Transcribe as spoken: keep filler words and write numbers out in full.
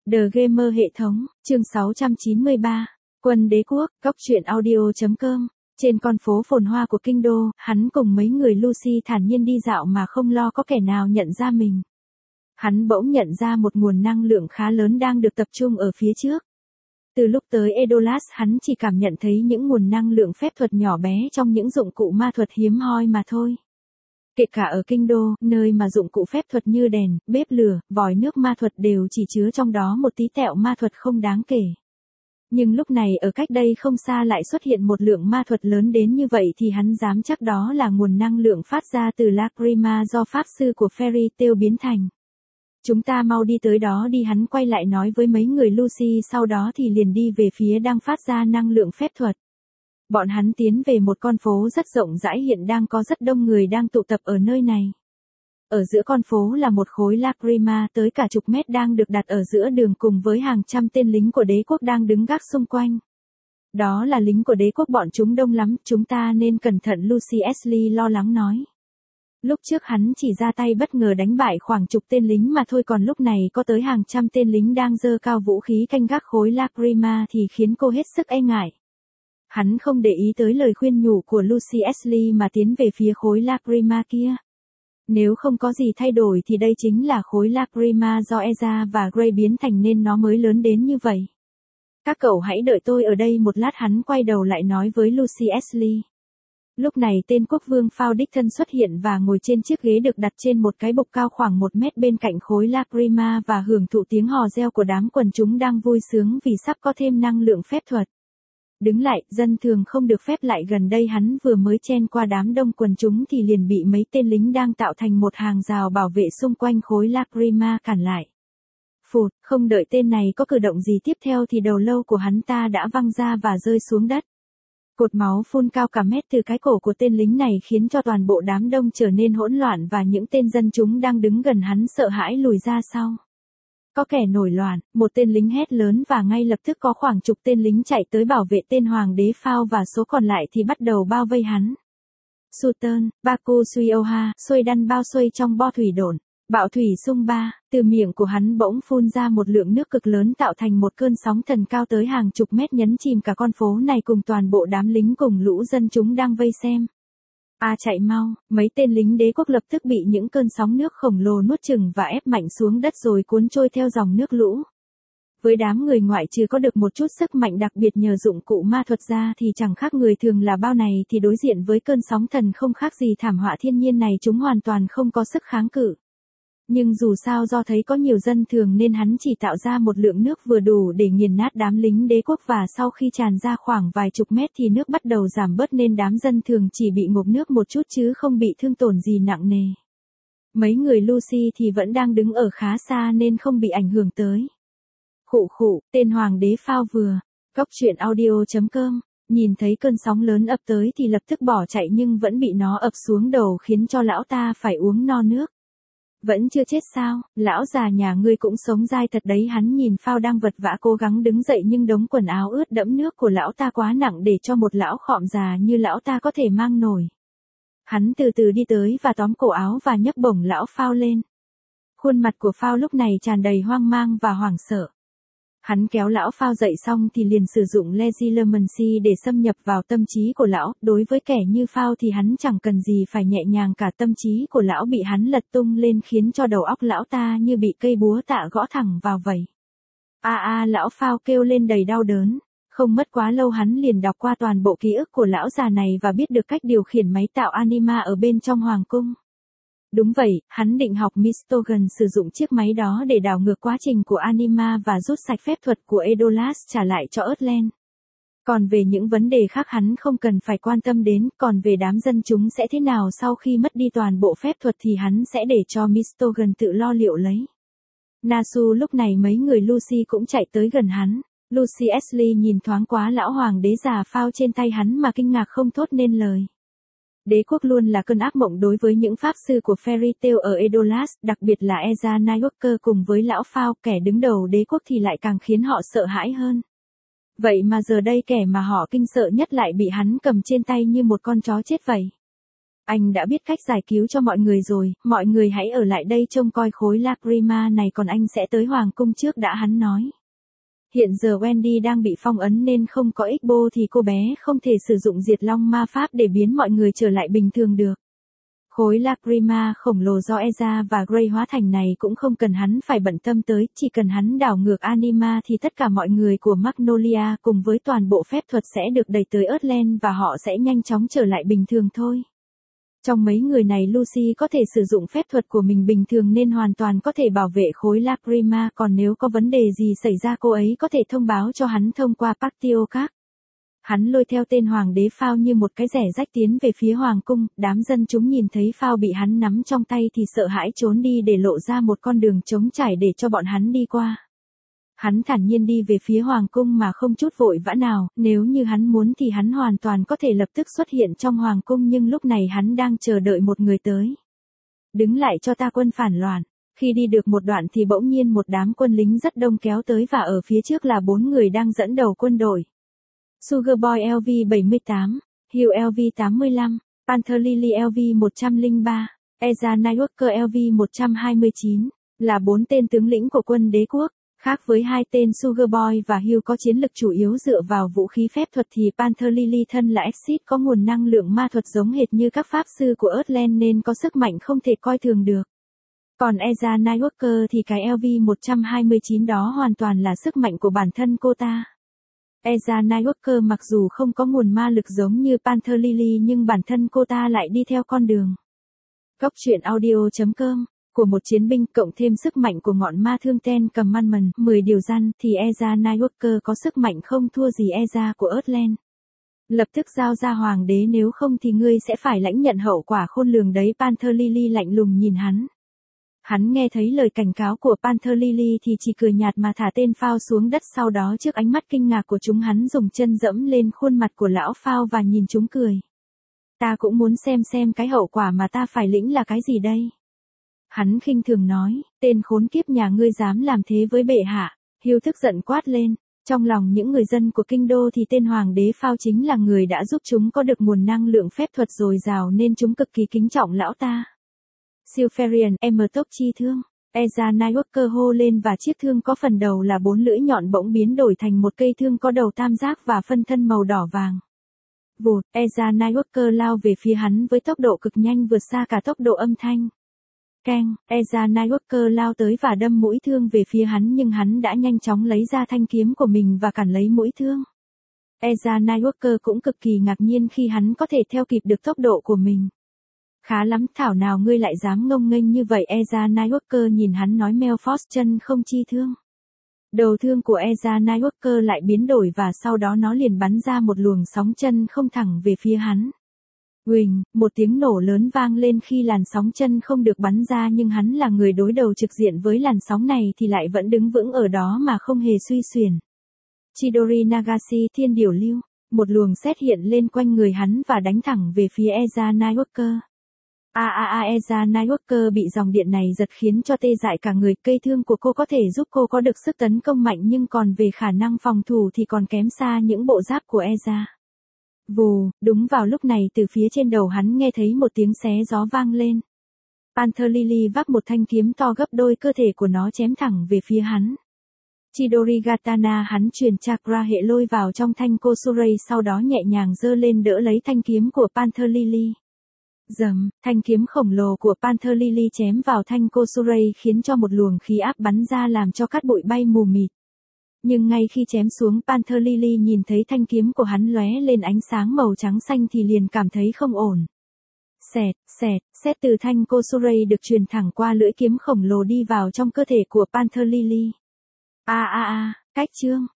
The Gamer hệ thống, chương sáu trăm chín mươi ba, Quân Đế Quốc, Cóc truyện audio chấm com. Trên con phố phồn hoa của kinh đô, hắn cùng mấy người Lucy thản nhiên đi dạo mà không lo có kẻ nào nhận ra mình. Hắn bỗng nhận ra một nguồn năng lượng khá lớn đang được tập trung ở phía trước. Từ lúc tới Edolas hắn chỉ cảm nhận thấy những nguồn năng lượng phép thuật nhỏ bé trong những dụng cụ ma thuật hiếm hoi mà thôi. Kể cả ở kinh đô, nơi mà dụng cụ phép thuật như đèn, bếp lửa, vòi nước ma thuật đều chỉ chứa trong đó một tí tẹo ma thuật không đáng kể. Nhưng lúc này ở cách đây không xa lại xuất hiện một lượng ma thuật lớn đến như vậy thì hắn dám chắc đó là nguồn năng lượng phát ra từ Lacrima do pháp sư của Fairy Tail biến thành. Chúng ta mau đi tới đó đi, hắn quay lại nói với mấy người Lucy, sau đó thì liền đi về phía đang phát ra năng lượng phép thuật. Bọn hắn tiến về một con phố rất rộng rãi, hiện đang có rất đông người đang tụ tập ở nơi này. Ở giữa con phố là một khối Lacrima tới cả chục mét đang được đặt ở giữa đường cùng với hàng trăm tên lính của đế quốc đang đứng gác xung quanh. Đó là lính của đế quốc, bọn chúng đông lắm, chúng ta nên cẩn thận, Lucy Ashley lo lắng nói. Lúc trước hắn chỉ ra tay bất ngờ đánh bại khoảng chục tên lính mà thôi, còn lúc này có tới hàng trăm tên lính đang giơ cao vũ khí canh gác khối Lacrima thì khiến cô hết sức e ngại. Hắn không để ý tới lời khuyên nhủ của Lucy Ashley mà tiến về phía khối Lacrima kia. Nếu không có gì thay đổi thì đây chính là khối Lacrima do Eza và Gray biến thành nên nó mới lớn đến như vậy. Các cậu hãy đợi tôi ở đây một lát, hắn quay đầu lại nói với Lucy Ashley. Lúc này tên quốc vương Phao đích thân xuất hiện và ngồi trên chiếc ghế được đặt trên một cái bục cao khoảng một mét bên cạnh khối Lacrima và hưởng thụ tiếng hò reo của đám quần chúng đang vui sướng vì sắp có thêm năng lượng phép thuật. Đứng lại, dân thường không được phép lại gần đây, hắn vừa mới chen qua đám đông quần chúng thì liền bị mấy tên lính đang tạo thành một hàng rào bảo vệ xung quanh khối Lacrima cản lại. Phụt, không đợi tên này có cử động gì tiếp theo thì đầu lâu của hắn ta đã văng ra và rơi xuống đất. Cột máu phun cao cả mét từ cái cổ của tên lính này khiến cho toàn bộ đám đông trở nên hỗn loạn và những tên dân chúng đang đứng gần hắn sợ hãi lùi ra sau. Có kẻ nổi loạn, một tên lính hét lớn và ngay lập tức có khoảng chục tên lính chạy tới bảo vệ tên hoàng đế Phao và số còn lại thì bắt đầu bao vây hắn. Sultan, Baku Suioha, xuôi đăn bao xuôi trong bo thủy độn, bạo thủy sung ba, từ miệng của hắn bỗng phun ra một lượng nước cực lớn tạo thành một cơn sóng thần cao tới hàng chục mét nhấn chìm cả con phố này cùng toàn bộ đám lính cùng lũ dân chúng đang vây xem. A à, chạy mau, mấy tên lính đế quốc lập tức bị những cơn sóng nước khổng lồ nuốt chửng và ép mạnh xuống đất rồi cuốn trôi theo dòng nước lũ. Với đám người ngoại trừ có được một chút sức mạnh đặc biệt nhờ dụng cụ ma thuật ra thì chẳng khác người thường là bao, này thì đối diện với cơn sóng thần không khác gì thảm họa thiên nhiên này, chúng hoàn toàn không có sức kháng cự. Nhưng dù sao do thấy có nhiều dân thường nên hắn chỉ tạo ra một lượng nước vừa đủ để nghiền nát đám lính đế quốc, và sau khi tràn ra khoảng vài chục mét thì nước bắt đầu giảm bớt nên đám dân thường chỉ bị ngộp nước một chút chứ không bị thương tổn gì nặng nề. Mấy người Lucy thì vẫn đang đứng ở khá xa nên không bị ảnh hưởng tới. Khụ khụ, tên hoàng đế Phao vừa. Cóc truyện audio chấm com. Nhìn thấy cơn sóng lớn ập tới thì lập tức bỏ chạy nhưng vẫn bị nó ập xuống đầu khiến cho lão ta phải uống no nước. Vẫn chưa chết sao, lão già nhà ngươi cũng sống dai thật đấy, hắn nhìn Phao đang vật vã cố gắng đứng dậy nhưng đống quần áo ướt đẫm nước của lão ta quá nặng để cho một lão khọm già như lão ta có thể mang nổi. Hắn từ từ đi tới và tóm cổ áo và nhấc bổng lão Phao lên. Khuôn mặt của Phao lúc này tràn đầy hoang mang và hoảng sợ. Hắn kéo lão Phao dậy xong thì liền sử dụng Legilimency để xâm nhập vào tâm trí của lão. Đối với kẻ như Phao thì hắn chẳng cần gì phải nhẹ nhàng cả, tâm trí của lão bị hắn lật tung lên khiến cho đầu óc lão ta như bị cây búa tạ gõ thẳng vào vậy. A a, lão Phao kêu lên đầy đau đớn. Không mất quá lâu hắn liền đọc qua toàn bộ ký ức của lão già này và biết được cách điều khiển máy tạo anima ở bên trong hoàng cung. Đúng vậy, hắn định học Mistogan sử dụng chiếc máy đó để đảo ngược quá trình của anima và rút sạch phép thuật của Edolas trả lại cho Earthland. Còn về những vấn đề khác hắn không cần phải quan tâm đến, còn về đám dân chúng sẽ thế nào sau khi mất đi toàn bộ phép thuật thì hắn sẽ để cho Mistogan tự lo liệu lấy. Nasu lúc này mấy người Lucy cũng chạy tới gần hắn. Lucy Ashley nhìn thoáng quá lão hoàng đế già Phao trên tay hắn mà kinh ngạc không thốt nên lời. Đế quốc luôn là cơn ác mộng đối với những pháp sư của Fairy Tail ở Edolas, đặc biệt là Eza Nightwalker cùng với lão Phao, kẻ đứng đầu đế quốc thì lại càng khiến họ sợ hãi hơn. Vậy mà giờ đây kẻ mà họ kinh sợ nhất lại bị hắn cầm trên tay như một con chó chết vậy. Anh đã biết cách giải cứu cho mọi người rồi, mọi người hãy ở lại đây trông coi khối Lacrima này còn anh sẽ tới Hoàng cung trước đã hắn nói. Hiện giờ Wendy đang bị phong ấn nên không có ích bô thì cô bé không thể sử dụng diệt long ma pháp để biến mọi người trở lại bình thường được. Khối Lacrima khổng lồ do Ezra và Gray hóa thành này cũng không cần hắn phải bận tâm tới, chỉ cần hắn đảo ngược Anima thì tất cả mọi người của Magnolia cùng với toàn bộ phép thuật sẽ được đẩy tới Earthland và họ sẽ nhanh chóng trở lại bình thường thôi. Trong mấy người này Lucy có thể sử dụng phép thuật của mình bình thường nên hoàn toàn có thể bảo vệ khối Lacrima, còn nếu có vấn đề gì xảy ra cô ấy có thể thông báo cho hắn thông qua Patio Các. Hắn lôi theo tên hoàng đế Phao như một cái rẻ rách tiến về phía hoàng cung, đám dân chúng nhìn thấy Phao bị hắn nắm trong tay thì sợ hãi trốn đi để lộ ra một con đường trống trải để cho bọn hắn đi qua. Hắn thản nhiên đi về phía hoàng cung mà không chút vội vã nào, nếu như hắn muốn thì hắn hoàn toàn có thể lập tức xuất hiện trong hoàng cung nhưng lúc này hắn đang chờ đợi một người tới. Đứng lại cho ta quân phản loạn. Khi đi được một đoạn thì bỗng nhiên một đám quân lính rất đông kéo tới và ở phía trước là bốn người đang dẫn đầu quân đội. Sugarboy L V bảy mươi tám, Hugh L V tám mươi lăm, Panther Lily L V một trăm lẻ ba, Ezra Nightwalker L V một trăm hai mươi chín, là bốn tên tướng lĩnh của quân đế quốc. Khác với hai tên Sugarboy và Hugh có chiến lực chủ yếu dựa vào vũ khí phép thuật thì Panther Lily thân là Exit có nguồn năng lượng ma thuật giống hệt như các pháp sư của Earthland nên có sức mạnh không thể coi thường được. Còn Ezra Nightwalker thì cái L V một trăm hai mươi chín đó hoàn toàn là sức mạnh của bản thân cô ta. Ezra Nightwalker mặc dù không có nguồn ma lực giống như Panther Lily nhưng bản thân cô ta lại đi theo con đường. Góc truyện audio chấm com của một chiến binh cộng thêm sức mạnh của ngọn ma thương Ten Commandment, mười điều răn thì Ezra Nightwalker có sức mạnh không thua gì Ezra của Earthland. Lập tức giao ra hoàng đế nếu không thì ngươi sẽ phải lãnh nhận hậu quả khôn lường đấy. Panther Lily lạnh lùng nhìn hắn. Hắn nghe thấy lời cảnh cáo của Panther Lily thì chỉ cười nhạt mà thả tên Phao xuống đất, sau đó trước ánh mắt kinh ngạc của chúng hắn dùng chân dẫm lên khuôn mặt của lão Phao và nhìn chúng cười. Ta cũng muốn xem xem cái hậu quả mà ta phải lĩnh là cái gì đây. Hắn khinh thường nói, tên khốn kiếp nhà ngươi dám làm thế với bệ hạ. Hugh tức giận quát lên. Trong lòng những người dân của kinh đô thì tên hoàng đế Phao chính là người đã giúp chúng có được nguồn năng lượng phép thuật dồi dào nên chúng cực kỳ kính trọng lão ta. Silferian, em tốc chi thương. Ezra Nightwalker hô lên và chiếc thương có phần đầu là bốn lưỡi nhọn bỗng biến đổi thành một cây thương có đầu tam giác và phân thân màu đỏ vàng. Vụt, Ezra Nightwalker lao về phía hắn với tốc độ cực nhanh vượt xa cả tốc độ âm thanh. Keng, Ezra Nightwalker lao tới và đâm mũi thương về phía hắn nhưng hắn đã nhanh chóng lấy ra thanh kiếm của mình và cản lấy mũi thương. Ezra Nightwalker cũng cực kỳ ngạc nhiên khi hắn có thể theo kịp được tốc độ của mình. Khá lắm, thảo nào ngươi lại dám ngông nghênh như vậy. Ezra Nightwalker nhìn hắn nói Melfort chân không chi thương. Đầu thương của Ezra Nightwalker lại biến đổi và sau đó nó liền bắn ra một luồng sóng chân không thẳng về phía hắn. Huỳnh, một tiếng nổ lớn vang lên khi làn sóng chân không được bắn ra nhưng hắn là người đối đầu trực diện với làn sóng này thì lại vẫn đứng vững ở đó mà không hề suy xuyển. Chidori Nagashi thiên điểu lưu, một luồng sét hiện lên quanh người hắn và đánh thẳng về phía Ezra Nightwalker. A a a Ezra Nightwalker bị dòng điện này giật khiến cho tê dại cả người. Cây thương của cô có thể giúp cô có được sức tấn công mạnh nhưng còn về khả năng phòng thủ thì còn kém xa những bộ giáp của Ezra. Vù, đúng vào lúc này từ phía trên đầu hắn nghe thấy một tiếng xé gió vang lên. Panther Lily vác một thanh kiếm to gấp đôi cơ thể của nó chém thẳng về phía hắn. Chidori Gatana hắn truyền chakra hệ lôi vào trong thanh Kosurei sau đó nhẹ nhàng giơ lên đỡ lấy thanh kiếm của Panther Lily. Dầm, thanh kiếm khổng lồ của Panther Lily chém vào thanh Kosurei khiến cho một luồng khí áp bắn ra làm cho cát bụi bay mù mịt. Nhưng ngay khi chém xuống Panther Lily nhìn thấy thanh kiếm của hắn lóe lên ánh sáng màu trắng xanh thì liền cảm thấy không ổn. Xẹt, xẹt, xét từ thanh Kosurei được truyền thẳng qua lưỡi kiếm khổng lồ đi vào trong cơ thể của Panther Lily. A a a, cách chương.